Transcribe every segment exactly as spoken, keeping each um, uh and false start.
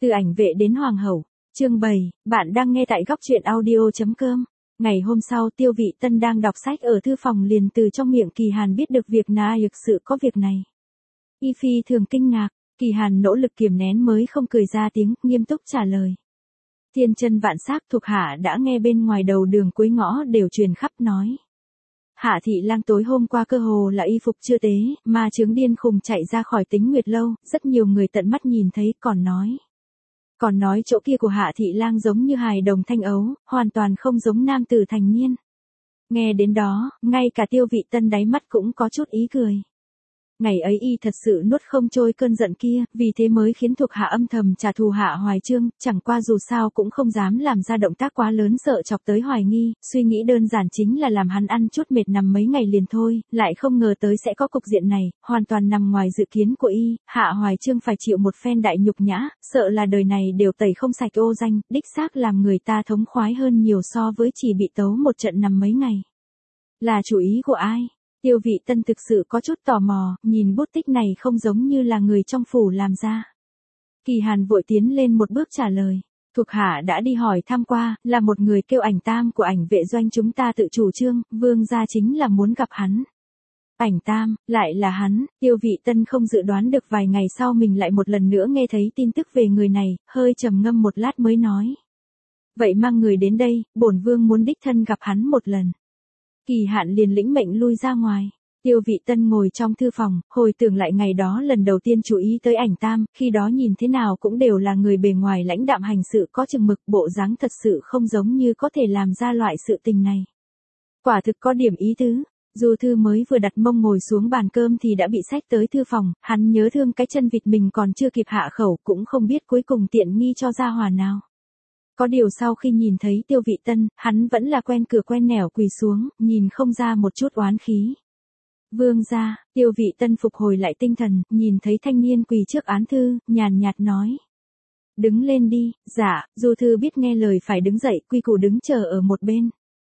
Từ ảnh vệ đến hoàng hậu. Chương bảy, bạn đang nghe tại góc truyện audio.com. Ngày hôm sau Tiêu Vị Tân đang đọc sách ở thư phòng liền từ trong miệng Kỳ Hàn biết được việc Na thực sự có việc này. Y Phi thường kinh ngạc, Kỳ Hàn nỗ lực kiềm nén mới không cười ra tiếng, nghiêm túc trả lời. Thiên chân vạn sắc thuộc hạ đã nghe bên ngoài đầu đường cuối ngõ đều truyền khắp nói. Hạ thị lang tối hôm qua cơ hồ là y phục chưa tế, mà chứng điên khùng chạy ra khỏi Tính Nguyệt lâu, rất nhiều người tận mắt nhìn thấy còn nói. Còn nói chỗ kia của Hạ thị lang giống như hài đồng thanh ấu, hoàn toàn không giống nam tử thành niên. Nghe đến đó, ngay cả Tiêu Vị Tân đáy mắt cũng có chút ý cười. Ngày ấy y thật sự nuốt không trôi cơn giận kia, vì thế mới khiến thuộc hạ âm thầm trả thù Hạ Hoài Chương, chẳng qua dù sao cũng không dám làm ra động tác quá lớn sợ chọc tới hoài nghi, suy nghĩ đơn giản chính là làm hắn ăn chút mệt nằm mấy ngày liền thôi, lại không ngờ tới sẽ có cục diện này, hoàn toàn nằm ngoài dự kiến của y, Hạ Hoài Chương phải chịu một phen đại nhục nhã, sợ là đời này đều tẩy không sạch ô danh, đích xác làm người ta thống khoái hơn nhiều so với chỉ bị tấu một trận nằm mấy ngày. Là chủ ý của ai? Tiêu Vị Tân thực sự có chút tò mò, nhìn bút tích này không giống như là người trong phủ làm ra. Kỳ Hàn vội tiến lên một bước trả lời. Thuộc hạ đã đi hỏi thăm qua, là một người kêu Ảnh Tam của Ảnh vệ doanh chúng ta tự chủ trương, vương gia chính là muốn gặp hắn. Ảnh Tam, lại là hắn, Tiêu Vị Tân không dự đoán được vài ngày sau mình lại một lần nữa nghe thấy tin tức về người này, hơi trầm ngâm một lát mới nói. Vậy mang người đến đây, bổn vương muốn đích thân gặp hắn một lần. Kỳ Hạn liền lĩnh mệnh lui ra ngoài. Tiêu Vị Tân ngồi trong thư phòng, hồi tưởng lại ngày đó lần đầu tiên chú ý tới Ảnh Tam, khi đó nhìn thế nào cũng đều là người bề ngoài lãnh đạm hành sự có chừng mực, bộ dáng thật sự không giống như có thể làm ra loại sự tình này. Quả thực có điểm ý tứ. Du Thư mới vừa đặt mông ngồi xuống bàn cơm thì đã bị xách tới thư phòng, hắn nhớ thương cái chân vịt mình còn chưa kịp hạ khẩu, cũng không biết cuối cùng tiện nghi cho gia hòa nào. Có điều sau khi nhìn thấy Tiêu Vị Tân, hắn vẫn là quen cửa quen nẻo quỳ xuống, nhìn không ra một chút oán khí. Vương gia, Tiêu Vị Tân phục hồi lại tinh thần, nhìn thấy thanh niên quỳ trước án thư, nhàn nhạt nói. Đứng lên đi, dạ, Du Thư biết nghe lời phải đứng dậy, quy củ đứng chờ ở một bên.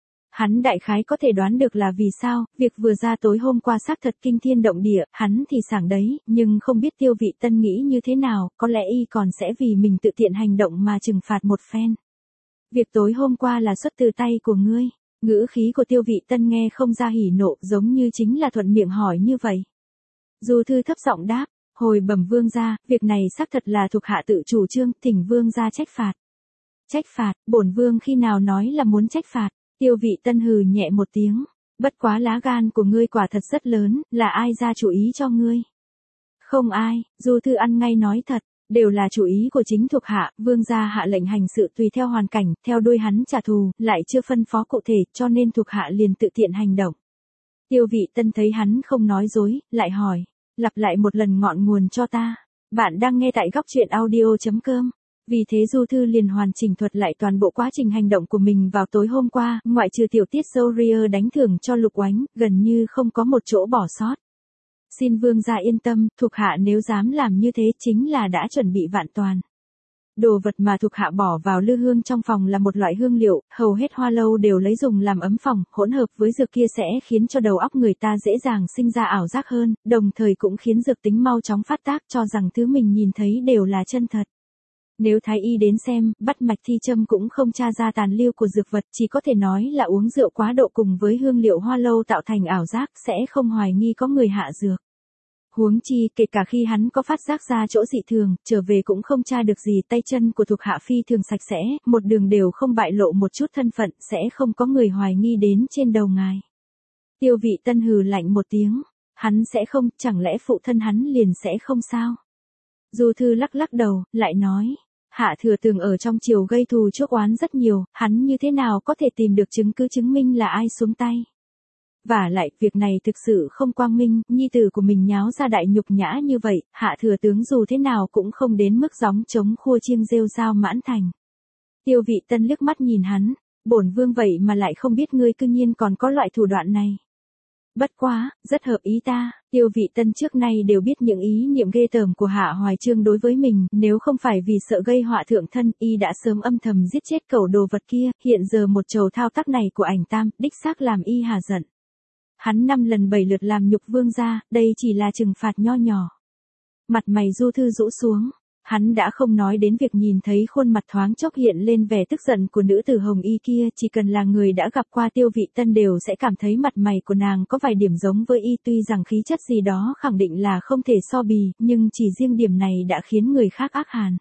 Hắn đại khái có thể đoán được là vì sao, việc vừa ra tối hôm qua xác thật kinh thiên động địa, hắn thì sảng đấy, nhưng không biết Tiêu Vị Tân nghĩ như thế nào, có lẽ y còn sẽ vì mình tự tiện hành động mà trừng phạt một phen. Việc tối hôm qua là xuất từ tay của ngươi, ngữ khí của Tiêu Vị Tân nghe không ra hỉ nộ, giống như chính là thuận miệng hỏi như vậy. Du Thư thấp giọng đáp, hồi bẩm vương gia, việc này xác thật là thuộc hạ tự chủ trương, thỉnh vương gia trách phạt. Trách phạt, bổn vương khi nào nói là muốn trách phạt? Tiêu Vị Tân hừ nhẹ một tiếng, bất quá lá gan của ngươi quả thật rất lớn, là ai ra chủ ý cho ngươi? Không ai, Du Thư ăn ngay nói thật, đều là chủ ý của chính thuộc hạ, vương gia hạ lệnh hành sự tùy theo hoàn cảnh, theo đuôi hắn trả thù, lại chưa phân phó cụ thể, cho nên thuộc hạ liền tự tiện hành động. Tiêu Vị Tân thấy hắn không nói dối, lại hỏi, lặp lại một lần ngọn nguồn cho ta. Bạn đang nghe tại góc truyện audio.com. Vì thế Du Thư liền hoàn chỉnh thuật lại toàn bộ quá trình hành động của mình vào tối hôm qua, ngoại trừ tiểu tiết Sourier đánh thưởng cho Lục Oánh, gần như không có một chỗ bỏ sót. Xin vương gia yên tâm, thuộc hạ nếu dám làm như thế chính là đã chuẩn bị vạn toàn. Đồ vật mà thuộc hạ bỏ vào lư hương trong phòng là một loại hương liệu, hầu hết hoa lâu đều lấy dùng làm ấm phòng, hỗn hợp với dược kia sẽ khiến cho đầu óc người ta dễ dàng sinh ra ảo giác hơn, đồng thời cũng khiến dược tính mau chóng phát tác cho rằng thứ mình nhìn thấy đều là chân thật. Nếu thái y đến xem, bắt mạch thi châm cũng không tra ra tàn lưu của dược vật, chỉ có thể nói là uống rượu quá độ cùng với hương liệu hoa lâu tạo thành ảo giác, sẽ không hoài nghi có người hạ dược. Huống chi, kể cả khi hắn có phát giác ra chỗ dị thường, trở về cũng không tra được gì, tay chân của thuộc hạ phi thường sạch sẽ, một đường đều không bại lộ một chút thân phận, sẽ không có người hoài nghi đến trên đầu ngài. Tiêu Vị Tân hừ lạnh một tiếng, hắn sẽ không, chẳng lẽ phụ thân hắn liền sẽ không sao? Du Thư lắc lắc đầu, lại nói. Hạ Thừa Tường ở trong triều gây thù chuốc oán rất nhiều, hắn như thế nào có thể tìm được chứng cứ chứng minh là ai xuống tay. Và lại, việc này thực sự không quang minh, nhi tử của mình nháo ra đại nhục nhã như vậy, Hạ Thừa Tướng dù thế nào cũng không đến mức gióng trống khua chiêng rêu rao mãn thành. Tiêu Vị Tân liếc mắt nhìn hắn, bổn vương vậy mà lại không biết ngươi cư nhiên còn có loại thủ đoạn này. Bất quá, rất hợp ý ta, Tiêu Vị Tân trước nay đều biết những ý niệm ghê tởm của Hạ Hoài Chương đối với mình, nếu không phải vì sợ gây họa thượng thân, y đã sớm âm thầm giết chết cẩu đồ vật kia, hiện giờ một trầu thao tác này của Ảnh Tam, đích xác làm y hà giận. Hắn năm lần bảy lượt làm nhục vương gia, đây chỉ là trừng phạt nho nhỏ. Mặt mày Du Thư rũ xuống, hắn đã không nói đến việc nhìn thấy khuôn mặt thoáng chốc hiện lên vẻ tức giận của nữ tử hồng y kia, chỉ cần là người đã gặp qua Tiêu Vị Tân đều sẽ cảm thấy mặt mày của nàng có vài điểm giống với y, tuy rằng khí chất gì đó khẳng định là không thể so bì, nhưng chỉ riêng điểm này đã khiến người khác ác hàn.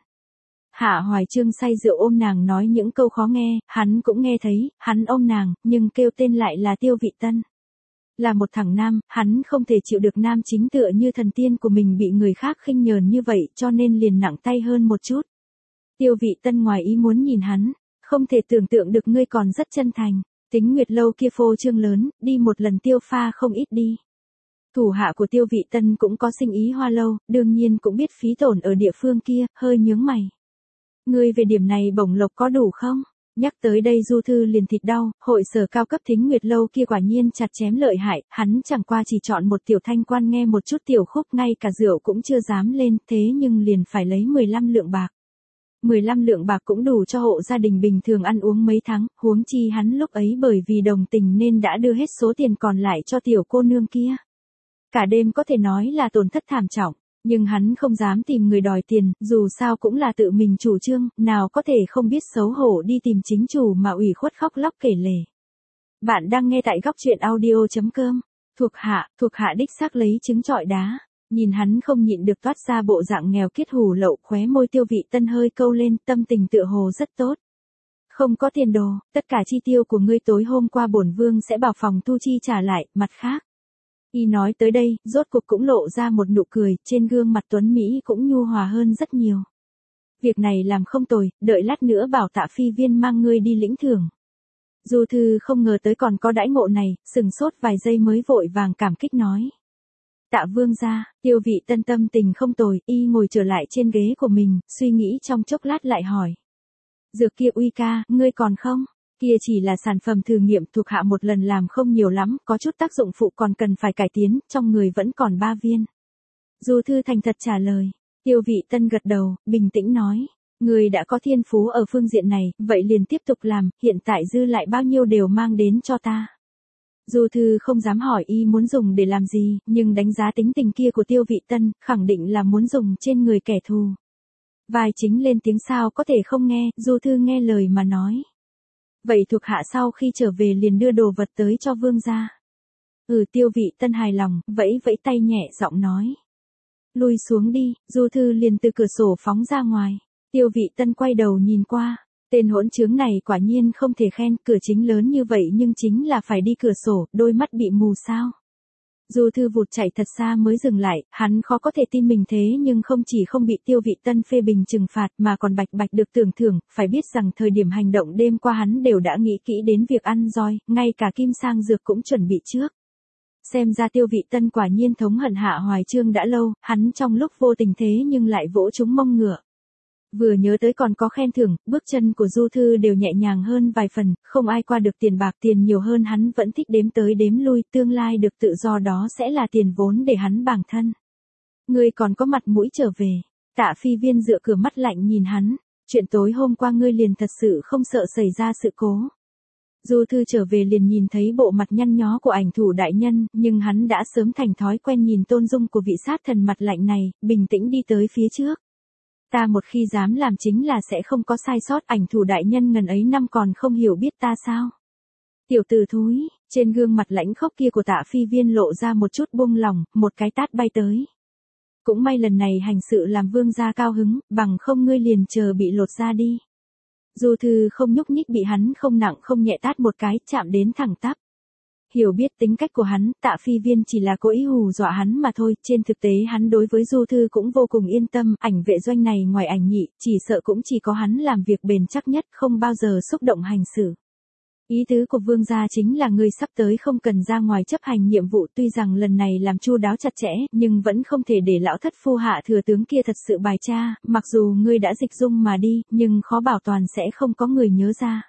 Hạ Hoài Chương say rượu ôm nàng nói những câu khó nghe, hắn cũng nghe thấy, hắn ôm nàng, nhưng kêu tên lại là Tiêu Vị Tân. Là một thằng nam, hắn không thể chịu được nam chính tựa như thần tiên của mình bị người khác khinh nhờn như vậy, cho nên liền nặng tay hơn một chút. Tiêu Vị Tân ngoài ý muốn nhìn hắn, không thể tưởng tượng được ngươi còn rất chân thành, Tính Nguyệt lâu kia phô trương lớn, đi một lần tiêu pha không ít đi. Thủ hạ của Tiêu Vị Tân cũng có sinh ý hoa lâu, đương nhiên cũng biết phí tổn ở địa phương kia, hơi nhướng mày. Ngươi về điểm này bổng lộc có đủ không? Nhắc tới đây Du Thư liền thịt đau, hội sở cao cấp Thính Nguyệt lâu kia quả nhiên chặt chém lợi hại, hắn chẳng qua chỉ chọn một tiểu thanh quan nghe một chút tiểu khúc, ngay cả rượu cũng chưa dám lên, thế nhưng liền phải lấy mười lăm lượng bạc. mười lăm lượng bạc cũng đủ cho hộ gia đình bình thường ăn uống mấy tháng, huống chi hắn lúc ấy bởi vì đồng tình nên đã đưa hết số tiền còn lại cho tiểu cô nương kia. Cả đêm có thể nói là tổn thất thảm trọng. Nhưng hắn không dám tìm người đòi tiền, dù sao cũng là tự mình chủ trương, nào có thể không biết xấu hổ đi tìm chính chủ mà ủy khuất khóc lóc kể lể. Bạn đang nghe tại góc truyện audio chấm com. Thuộc hạ, thuộc hạ đích xác lấy trứng trọi đá. Nhìn hắn không nhịn được toát ra bộ dạng nghèo kiết hủ lậu, khóe môi Tiêu Vị Tân hơi câu lên, tâm tình tựa hồ rất tốt. Không có tiền đồ, tất cả chi tiêu của ngươi tối hôm qua bổn vương sẽ bảo phòng thu chi trả lại, mặt khác. Y nói tới đây, rốt cuộc cũng lộ ra một nụ cười, trên gương mặt tuấn Mỹ cũng nhu hòa hơn rất nhiều. Việc này làm không tồi, đợi lát nữa bảo Tạ phi viên mang ngươi đi lĩnh thưởng. Du Thư không ngờ tới còn có đãi ngộ này, sừng sốt vài giây mới vội vàng cảm kích nói. Tạ vương gia, Tiêu Vị Tân tâm tình không tồi, y ngồi trở lại trên ghế của mình, suy nghĩ trong chốc lát lại hỏi. Dược kia uy ca, ngươi còn không? Kia chỉ là sản phẩm thử nghiệm, thuộc hạ một lần làm không nhiều lắm, có chút tác dụng phụ còn cần phải cải tiến, trong người vẫn còn ba viên. Du Thư thành thật trả lời. Tiêu Vị Tân gật đầu, bình tĩnh nói. Người đã có thiên phú ở phương diện này, vậy liền tiếp tục làm, hiện tại dư lại bao nhiêu đều mang đến cho ta. Du Thư không dám hỏi y muốn dùng để làm gì, nhưng đánh giá tính tình kia của Tiêu Vị Tân, khẳng định là muốn dùng trên người kẻ thù. Vai chính lên tiếng sao có thể không nghe, Du Thư nghe lời mà nói. Vậy thuộc hạ sau khi trở về liền đưa đồ vật tới cho vương gia. Ừ, Tiêu Vị Tân hài lòng, vẫy vẫy tay nhẹ giọng nói. Lui xuống đi, Du Thư liền từ cửa sổ phóng ra ngoài. Tiêu Vị Tân quay đầu nhìn qua. Tên hỗn trướng này quả nhiên không thể khen, cửa chính lớn như vậy nhưng chính là phải đi cửa sổ, đôi mắt bị mù sao. Du Thư vụt chạy thật xa mới dừng lại, hắn khó có thể tin mình thế nhưng không chỉ không bị Tiêu Vị Tân phê bình trừng phạt mà còn bạch bạch được tưởng thưởng, phải biết rằng thời điểm hành động đêm qua hắn đều đã nghĩ kỹ đến việc ăn roi, ngay cả kim sang dược cũng chuẩn bị trước. Xem ra Tiêu Vị Tân quả nhiên thống hận Hạ Hoài Chương đã lâu, hắn trong lúc vô tình thế nhưng lại vỗ trúng mông ngựa. Vừa nhớ tới còn có khen thưởng, bước chân của Du Thư đều nhẹ nhàng hơn vài phần, không ai qua được tiền bạc, tiền nhiều hơn hắn vẫn thích đếm tới đếm lui, tương lai được tự do đó sẽ là tiền vốn để hắn bản thân. Ngươi còn có mặt mũi trở về. Tạ phi viên dựa cửa mắt lạnh nhìn hắn, chuyện tối hôm qua ngươi liền thật sự không sợ xảy ra sự cố. Du Thư trở về liền nhìn thấy bộ mặt nhăn nhó của ảnh thủ đại nhân, nhưng hắn đã sớm thành thói quen nhìn tôn dung của vị sát thần mặt lạnh này, bình tĩnh đi tới phía trước. Ta một khi dám làm chính là sẽ không có sai sót, ảnh thủ đại nhân ngần ấy năm còn không hiểu biết ta sao. Tiểu tử thúi, trên gương mặt lãnh khốc kia của Tạ phi viên lộ ra một chút buông lỏng, một cái tát bay tới. Cũng may lần này hành sự làm vương gia cao hứng, bằng không ngươi liền chờ bị lột ra đi. Du Thư không nhúc nhích bị hắn không nặng không nhẹ tát một cái, chạm đến thẳng tắp. Hiểu biết tính cách của hắn, Tạ phi viên chỉ là cố ý hù dọa hắn mà thôi, trên thực tế hắn đối với Du Thư cũng vô cùng yên tâm, ảnh vệ doanh này ngoài ảnh nhị, chỉ sợ cũng chỉ có hắn làm việc bền chắc nhất, không bao giờ xúc động hành xử. Ý tứ của vương gia chính là ngươi sắp tới không cần ra ngoài chấp hành nhiệm vụ, tuy rằng lần này làm chu đáo chặt chẽ, nhưng vẫn không thể để lão thất phu Hạ thừa tướng kia thật sự bài tra, mặc dù ngươi đã dịch dung mà đi, nhưng khó bảo toàn sẽ không có người nhớ ra.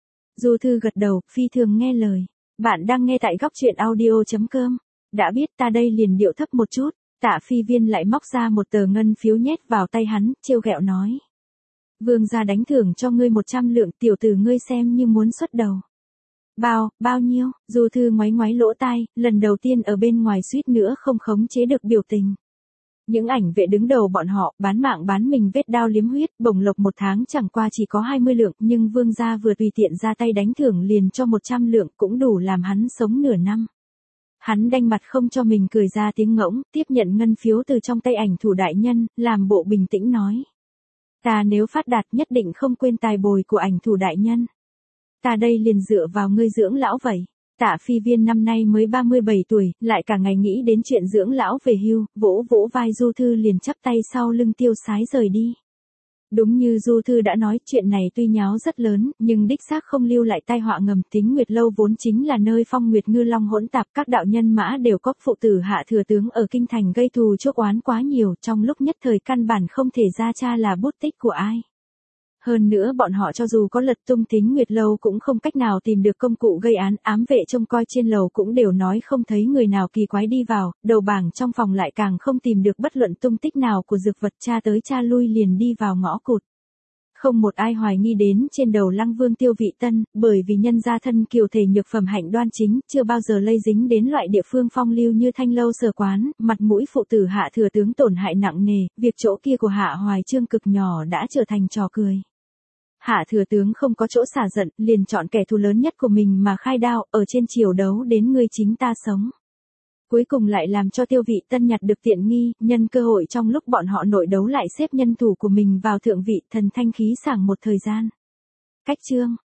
Du Thư gật đầu, phi thường nghe lời. Bạn đang nghe tại góc truyện audio chấm com. Đã biết ta đây liền điệu thấp một chút. Tạ phi viên lại móc ra một tờ ngân phiếu nhét vào tay hắn, trêu ghẹo nói. Vương gia đánh thưởng cho ngươi một trăm lượng, tiểu tử ngươi xem như muốn xuất đầu. Bao, bao nhiêu? Du Thư ngoáy ngoáy lỗ tai, lần đầu tiên ở bên ngoài suýt nữa không khống chế được biểu tình. Những ảnh vệ đứng đầu bọn họ, bán mạng bán mình vết đao liếm huyết, bổng lộc một tháng chẳng qua chỉ có hai mươi lượng, nhưng vương gia vừa tùy tiện ra tay đánh thưởng liền cho một trăm lượng, cũng đủ làm hắn sống nửa năm. Hắn đanh mặt không cho mình cười ra tiếng ngỗng, tiếp nhận ngân phiếu từ trong tay ảnh thủ đại nhân, làm bộ bình tĩnh nói. Ta nếu phát đạt nhất định không quên tài bồi của ảnh thủ đại nhân. Ta đây liền dựa vào ngươi dưỡng lão vậy. Tạ Phi Viên năm nay mới ba mươi bảy tuổi, lại cả ngày nghĩ đến chuyện dưỡng lão về hưu, vỗ vỗ vai Du Thư liền chắp tay sau lưng tiêu sái rời đi. Đúng như Du Thư đã nói, chuyện này tuy nháo rất lớn, nhưng đích xác không lưu lại tai họa ngầm. Tính Nguyệt Lâu vốn chính là nơi phong nguyệt ngư long hỗn tạp, các đạo nhân mã đều có phụ tử hạ thừa tướng ở kinh thành gây thù chuốc oán quá nhiều, trong lúc nhất thời căn bản không thể ra tra là bút tích của ai. Hơn nữa bọn họ cho dù có lật tung Tính Nguyệt Lâu cũng không cách nào tìm được công cụ gây án, ám vệ trông coi trên lầu cũng đều nói không thấy người nào kỳ quái đi vào, đầu bảng trong phòng lại càng không tìm được bất luận tung tích nào của dược vật, tra tới tra lui liền đi vào ngõ cụt. Không một ai hoài nghi đến trên đầu Lăng Vương Tiêu Vị Tân, bởi vì nhân gia thân kiều thể nhược phẩm hạnh đoan chính, chưa bao giờ lây dính đến loại địa phương phong lưu như Thanh Lâu Sở Quán, mặt mũi phụ tử hạ thừa tướng tổn hại nặng nề, việc chỗ kia của Hạ Hoài Chương cực nhỏ đã trở thành trò cười. Hạ thừa tướng không có chỗ xả giận, liền chọn kẻ thù lớn nhất của mình mà khai đao, ở trên triều đấu đến ngươi chính ta sống. Cuối cùng lại làm cho Tiêu Vị Tân nhặt được tiện nghi, nhân cơ hội trong lúc bọn họ nội đấu lại xếp nhân thủ của mình vào thượng vị, thần thanh khí sảng một thời gian. Cách chương